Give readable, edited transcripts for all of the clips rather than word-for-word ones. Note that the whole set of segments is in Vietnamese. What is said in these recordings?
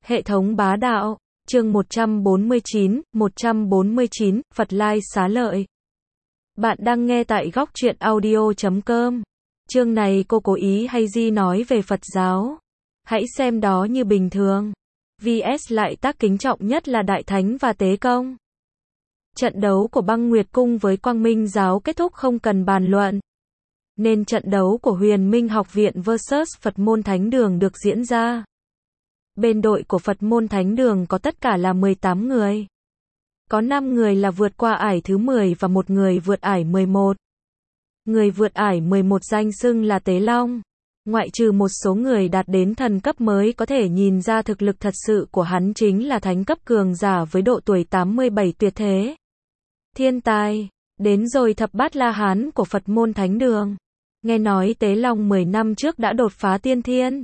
Hệ thống bá đạo, chương 149, Phật Lai Xá Lợi. Bạn đang nghe tại góc truyện audio.com. Chương này cô cố ý hay di nói về Phật giáo. Hãy xem đó như bình thường. VS lại tác kính trọng nhất là Đại Thánh và Tế Công. Trận đấu của Băng Nguyệt Cung với Quang Minh giáo kết thúc không cần bàn luận. Nên trận đấu của Huyền Minh Học viện vs Phật môn Thánh Đường được diễn ra. Bên đội của Phật môn Thánh Đường có tất cả là 18 người. Có 5 người là vượt qua ải thứ 10 và một người vượt ải 11. Người vượt ải 11 danh xưng là Tế Long. Ngoại trừ một số người đạt đến thần cấp mới có thể nhìn ra thực lực thật sự của hắn chính là thánh cấp cường giả với độ tuổi 87 tuyệt thế. Thiên tài. Đến rồi thập bát La Hán của Phật môn Thánh Đường. Nghe nói Tế Long 10 năm trước đã đột phá tiên thiên.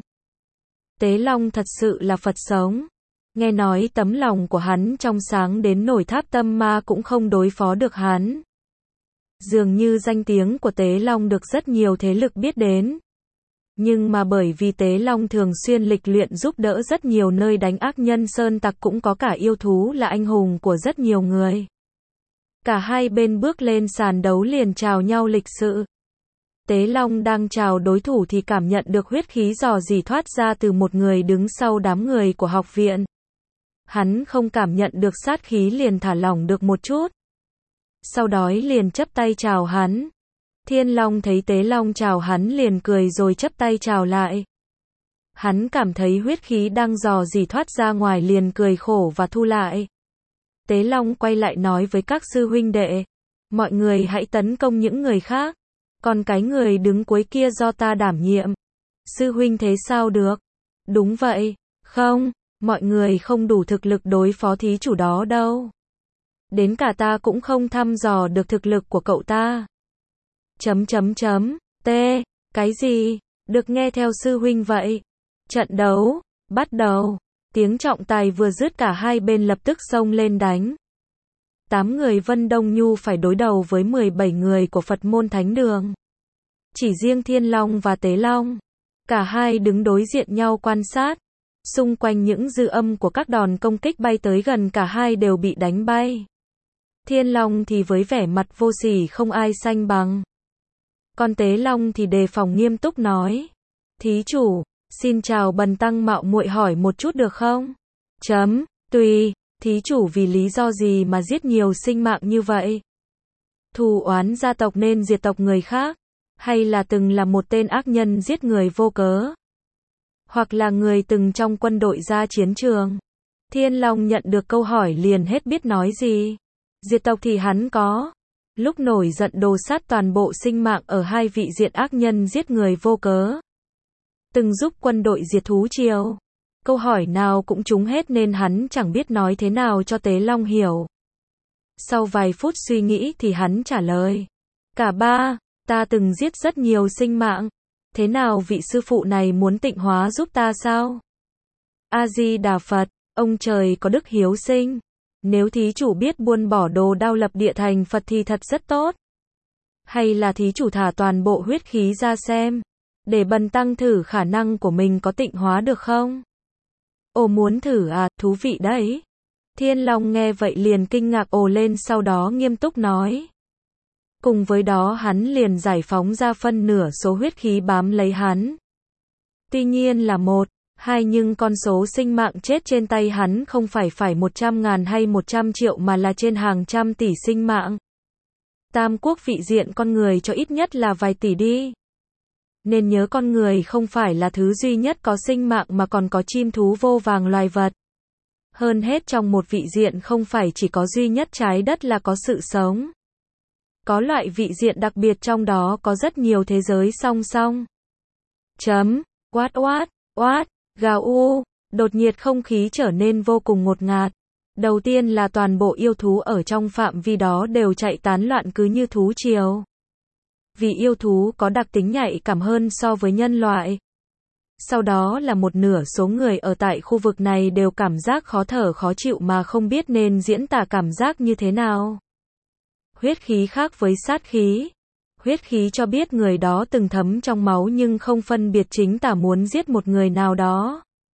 Tế Long thật sự là Phật sống. Nghe nói tấm lòng của hắn trong sáng đến nổi Tháp Tâm Ma cũng không đối phó được hắn. Dường như danh tiếng của Tế Long được rất nhiều thế lực biết đến. Nhưng mà bởi vì Tế Long thường xuyên lịch luyện giúp đỡ rất nhiều nơi đánh ác nhân sơn tặc, cũng có cả yêu thú là anh hùng của rất nhiều người. Cả hai bên bước lên sàn đấu liền chào nhau lịch sự. Tế Long đang chào đối thủ thì cảm nhận được huyết khí rò rỉ thoát ra từ một người đứng sau đám người của học viện. Hắn không cảm nhận được sát khí liền thả lỏng được một chút. Sau đó liền chắp tay chào hắn. Thiên Long thấy Tế Long chào hắn liền cười rồi chắp tay chào lại. Hắn cảm thấy huyết khí đang rò rỉ thoát ra ngoài liền cười khổ và thu lại. Tế Long quay lại nói với các sư huynh đệ. Mọi người hãy tấn công những người khác. Còn cái người đứng cuối kia do ta đảm nhiệm. Sư huynh thế sao được? Đúng vậy. Không, mọi người không đủ thực lực đối phó thí chủ đó đâu. Đến cả ta cũng không thăm dò được thực lực của cậu ta. T. Cái gì? Được nghe theo sư huynh vậy. Trận đấu, bắt đầu. Tiếng trọng tài vừa dứt cả hai bên lập tức xông lên đánh. 8 người Vân Đông Nhu phải đối đầu với 17 người của Phật môn Thánh Đường. Chỉ riêng Thiên Long và Tế Long. Cả hai đứng đối diện nhau quan sát. Xung quanh những dư âm của các đòn công kích bay tới gần cả hai đều bị đánh bay. Thiên Long thì với vẻ mặt vô sỉ không ai sánh bằng. Còn Tế Long thì đề phòng nghiêm túc nói. Thí chủ, xin chào bần tăng mạo muội hỏi một chút được không? Tùy, thí chủ vì lý do gì mà giết nhiều sinh mạng như vậy? Thù oán gia tộc nên diệt tộc người khác? Hay là từng là một tên ác nhân giết người vô cớ? Hoặc là người từng trong quân đội ra chiến trường? Thiên Long nhận được câu hỏi liền hết biết nói gì. Diệt tộc thì hắn có. Lúc nổi giận đồ sát toàn bộ sinh mạng ở hai vị diện ác nhân giết người vô cớ. Từng giúp quân đội diệt thú triều. Câu hỏi nào cũng trúng hết nên hắn chẳng biết nói thế nào cho Tế Long hiểu. Sau vài phút suy nghĩ thì hắn trả lời. Cả ba, ta từng giết rất nhiều sinh mạng. Thế nào vị sư phụ này muốn tịnh hóa giúp ta sao? A-di-đà Phật, ông trời có đức hiếu sinh. Nếu thí chủ biết buông bỏ đồ đao lập địa thành Phật thì thật rất tốt. Hay là thí chủ thả toàn bộ huyết khí ra xem. Để bần tăng thử khả năng của mình có tịnh hóa được không? Ồ, muốn thử à, thú vị đấy. Thiên Long nghe vậy liền kinh ngạc ồ lên, sau đó nghiêm túc nói. Cùng với đó hắn liền giải phóng ra phân nửa số huyết khí bám lấy hắn. Tuy nhiên là 1, 2 nhưng con số sinh mạng chết trên tay hắn không phải 100.000 hay 100 triệu mà là trên hàng trăm tỷ sinh mạng. Tam quốc vị diện con người cho ít nhất là vài tỷ đi. Nên nhớ con người không phải là thứ duy nhất có sinh mạng mà còn có chim thú vô vàng loài vật. Hơn hết trong một vị diện không phải chỉ có duy nhất trái đất là có sự sống. Có loại vị diện đặc biệt trong đó có rất nhiều thế giới song song. Oát, gào u, đột nhiệt không khí trở nên vô cùng ngột ngạt. Đầu tiên là toàn bộ yêu thú ở trong phạm vi đó đều chạy tán loạn cứ như thú triều. Vì yêu thú có đặc tính nhạy cảm hơn so với nhân loại. Sau đó là một nửa số người ở tại khu vực này đều cảm giác khó thở khó chịu mà không biết nên diễn tả cảm giác như thế nào. Huyết khí khác với sát khí. Huyết khí cho biết người đó từng thấm trong máu nhưng không phân biệt chính tả muốn giết một người nào đó.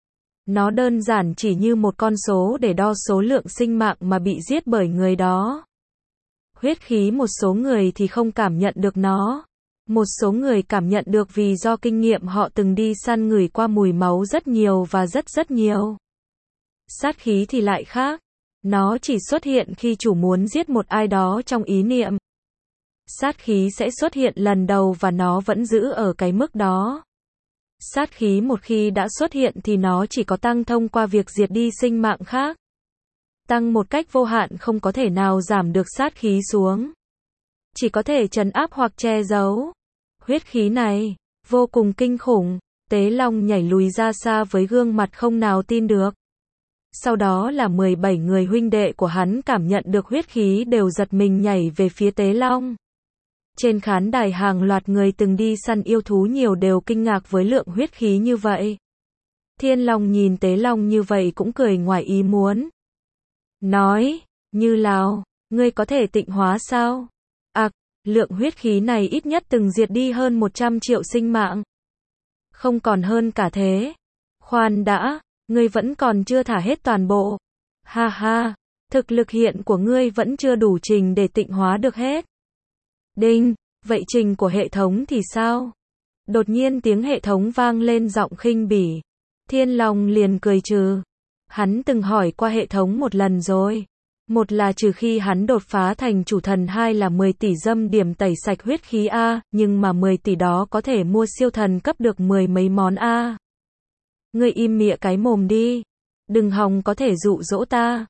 Nó đơn giản chỉ như một con số để đo số lượng sinh mạng mà bị giết bởi người đó. Huyết khí một số người thì không cảm nhận được nó. Một số người cảm nhận được vì do kinh nghiệm họ từng đi săn ngửi qua mùi máu rất nhiều và rất nhiều. Sát khí thì lại khác. Nó chỉ xuất hiện khi chủ muốn giết một ai đó trong ý niệm. Sát khí sẽ xuất hiện lần đầu và nó vẫn giữ ở cái mức đó. Sát khí một khi đã xuất hiện thì nó chỉ có tăng thông qua việc diệt đi sinh mạng khác. Tăng một cách vô hạn không có thể nào giảm được sát khí xuống. Chỉ có thể trấn áp hoặc che giấu. Huyết khí này, vô cùng kinh khủng. Tế Long nhảy lùi ra xa với gương mặt không nào tin được. Sau đó là 17 người huynh đệ của hắn cảm nhận được huyết khí đều giật mình nhảy về phía Tế Long. Trên khán đài hàng loạt người từng đi săn yêu thú nhiều đều kinh ngạc với lượng huyết khí như vậy. Thiên Long nhìn Tế Long như vậy cũng cười ngoài ý muốn. Nói, Như Lào, ngươi có thể tịnh hóa sao? Lượng huyết khí này ít nhất từng diệt đi hơn 100 triệu sinh mạng. Không còn hơn cả thế. Khoan đã, ngươi vẫn còn chưa thả hết toàn bộ. Ha ha, thực lực hiện của ngươi vẫn chưa đủ trình để tịnh hóa được hết. Đinh, vậy trình của hệ thống thì sao? Đột nhiên tiếng hệ thống vang lên giọng khinh bỉ. Thiên Long liền cười trừ. Hắn từng hỏi qua hệ thống một lần rồi. Một là trừ khi hắn đột phá thành chủ thần, hai là 10 tỷ dâm điểm tẩy sạch huyết khí A, nhưng mà 10 tỷ đó có thể mua siêu thần cấp được 10 mấy món A. Ngươi im mịa cái mồm đi. Đừng hòng có thể dụ dỗ ta.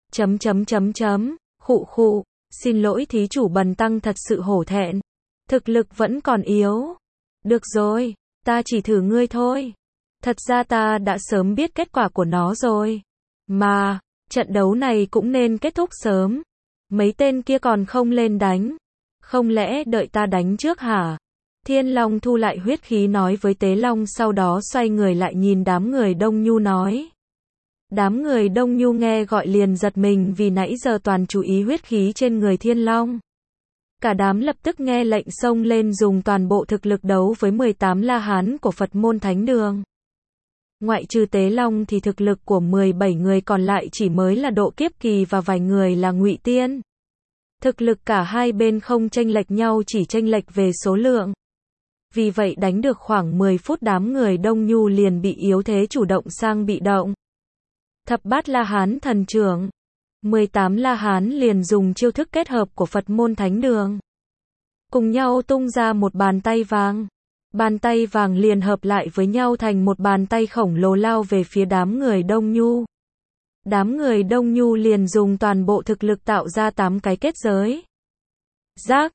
Khụ khụ, xin lỗi thí chủ bần tăng thật sự hổ thẹn. Thực lực vẫn còn yếu. Được rồi, ta chỉ thử ngươi thôi. Thật ra ta đã sớm biết kết quả của nó rồi. Mà, trận đấu này cũng nên kết thúc sớm. Mấy tên kia còn không lên đánh. Không lẽ đợi ta đánh trước hả? Thiên Long thu lại huyết khí nói với Tế Long, sau đó xoay người lại nhìn đám người Đông Nhu nói. Đám người Đông Nhu nghe gọi liền giật mình vì nãy giờ toàn chú ý huyết khí trên người Thiên Long. Cả đám lập tức nghe lệnh xông lên dùng toàn bộ thực lực đấu với 18 La Hán của Phật môn Thánh Đường. Ngoại trừ Tế Long thì thực lực của 17 người còn lại chỉ mới là độ kiếp kỳ và vài người là ngụy tiên. Thực lực cả hai bên không chênh lệch nhau, chỉ chênh lệch về số lượng. Vì vậy đánh được khoảng 10 phút đám người Đông Nhu liền bị yếu thế chủ động sang bị động. Thập bát La Hán thần trưởng. 18 La Hán liền dùng chiêu thức kết hợp của Phật môn Thánh Đường. Cùng nhau tung ra một bàn tay vàng. Bàn tay vàng liền hợp lại với nhau thành một bàn tay khổng lồ lao về phía đám người Đông Nhu. Đám người Đông Nhu liền dùng toàn bộ thực lực tạo ra 8 cái kết giới. Rác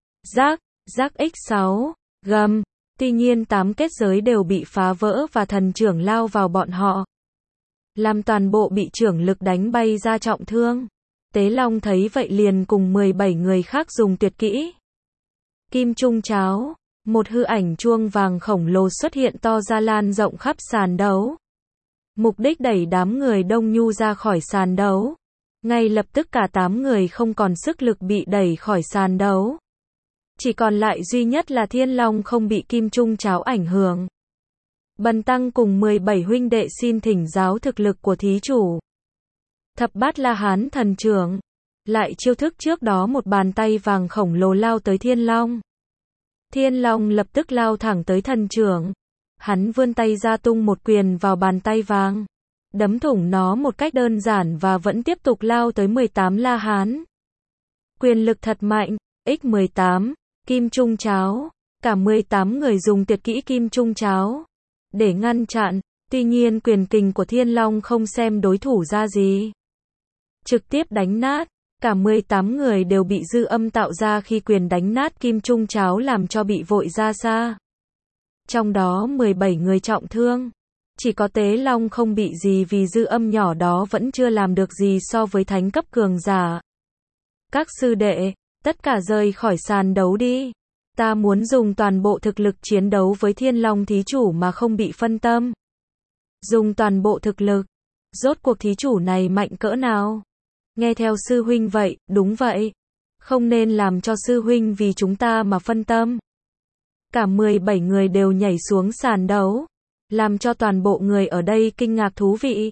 X6, gầm. Tuy nhiên 8 kết giới đều bị phá vỡ và thần trưởng lao vào bọn họ. Làm toàn bộ bị trưởng lực đánh bay ra trọng thương. Tế Long thấy vậy liền cùng 17 người khác dùng tuyệt kỹ. Kim Trung Cháo. Một hư ảnh chuông vàng khổng lồ xuất hiện to ra lan rộng khắp sàn đấu. Mục đích đẩy đám người Đông Nhu ra khỏi sàn đấu. Ngay lập tức cả 8 người không còn sức lực bị đẩy khỏi sàn đấu. Chỉ còn lại duy nhất là Thiên Long không bị Kim Trung Cháo ảnh hưởng. Bần tăng cùng 17 huynh đệ xin thỉnh giáo thực lực của thí chủ. Thập bát La Hán thần trưởng. Lại chiêu thức trước đó một bàn tay vàng khổng lồ lao tới Thiên Long. Thiên Long lập tức lao thẳng tới thần trưởng. Hắn vươn tay ra tung một quyền vào bàn tay vàng. Đấm thủng nó một cách đơn giản và vẫn tiếp tục lao tới 18 La Hán. Quyền lực thật mạnh. X18, Kim Trung Cháo. Cả 18 người dùng tuyệt kỹ Kim Trung Cháo để ngăn chặn. Tuy nhiên quyền kình của Thiên Long không xem đối thủ ra gì. Trực tiếp đánh nát. Cả 18 người đều bị dư âm tạo ra khi quyền đánh nát Kim Trung Cháo làm cho bị vội ra xa. Trong đó 17 người trọng thương. Chỉ có Tế Long không bị gì vì dư âm nhỏ đó vẫn chưa làm được gì so với thánh cấp cường giả. Các sư đệ, tất cả rời khỏi sàn đấu đi. Ta muốn dùng toàn bộ thực lực chiến đấu với Thiên Long thí chủ mà không bị phân tâm. Dùng toàn bộ thực lực. Rốt cuộc thí chủ này mạnh cỡ nào? Nghe theo sư huynh vậy, đúng vậy. Không nên làm cho sư huynh vì chúng ta mà phân tâm. Cả 17 người đều nhảy xuống sàn đấu. Làm cho toàn bộ người ở đây kinh ngạc thú vị.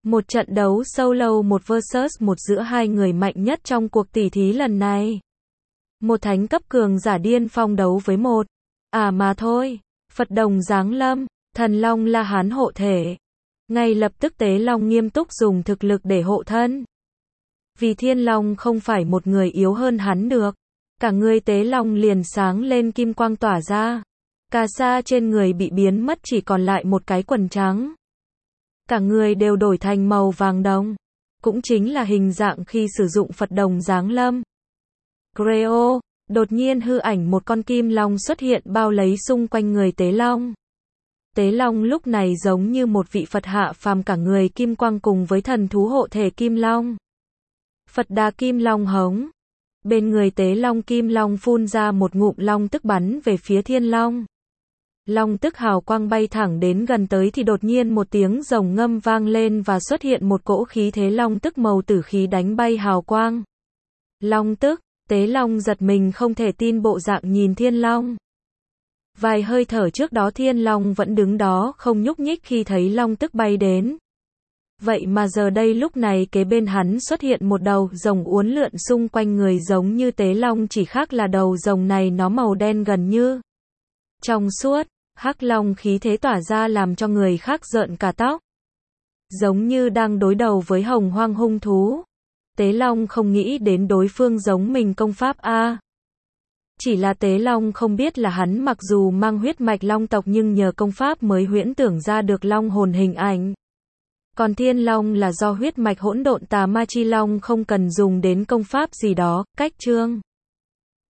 Một trận đấu solo một versus một giữa hai người mạnh nhất trong cuộc tỉ thí lần này. Một thánh cấp cường giả điên phong đấu với một. Mà thôi. Phật đồng giáng lâm, thần long La Hán hộ thể. Ngay lập tức Tế Long nghiêm túc dùng thực lực để hộ thân. Vì Thiên Long không phải một người yếu hơn hắn được. Cả người Tế Long liền sáng lên kim quang tỏa ra. Cà sa trên người bị biến mất chỉ còn lại một cái quần trắng. Cả người đều đổi thành màu vàng đồng. Cũng chính là hình dạng khi sử dụng Phật đồng giáng lâm. Creo, đột nhiên hư ảnh một con kim long xuất hiện bao lấy xung quanh người Tế Long. Tế Long lúc này giống như một vị Phật hạ phàm cả người kim quang cùng với thần thú hộ thể kim long. Phật đà kim long hống. Bên người Tế Long kim long phun ra một ngụm long tức bắn về phía Thiên Long. Long tức hào quang bay thẳng đến gần tới thì đột nhiên một tiếng rồng ngâm vang lên và xuất hiện một cỗ khí thế long tức màu tử khí đánh bay hào quang. Long tức, Tế Long giật mình không thể tin bộ dạng nhìn Thiên Long. Vài hơi thở trước đó Thiên Long vẫn đứng đó không nhúc nhích khi thấy long tức bay đến. Vậy mà giờ đây lúc này kế bên hắn xuất hiện một đầu rồng uốn lượn xung quanh người giống như Tế Long, chỉ khác là đầu rồng này nó màu đen gần như trong suốt, hắc long khí thế tỏa ra làm cho người khác rợn cả tóc. Giống như đang đối đầu với hồng hoang hung thú. Tế Long không nghĩ đến đối phương giống mình công pháp A. Chỉ là Tế Long không biết là hắn mặc dù mang huyết mạch long tộc nhưng nhờ công pháp mới huyễn tưởng ra được long hồn hình ảnh. Còn Thiên Long là do huyết mạch hỗn độn tà ma chi long không cần dùng đến công pháp gì đó, cách chương.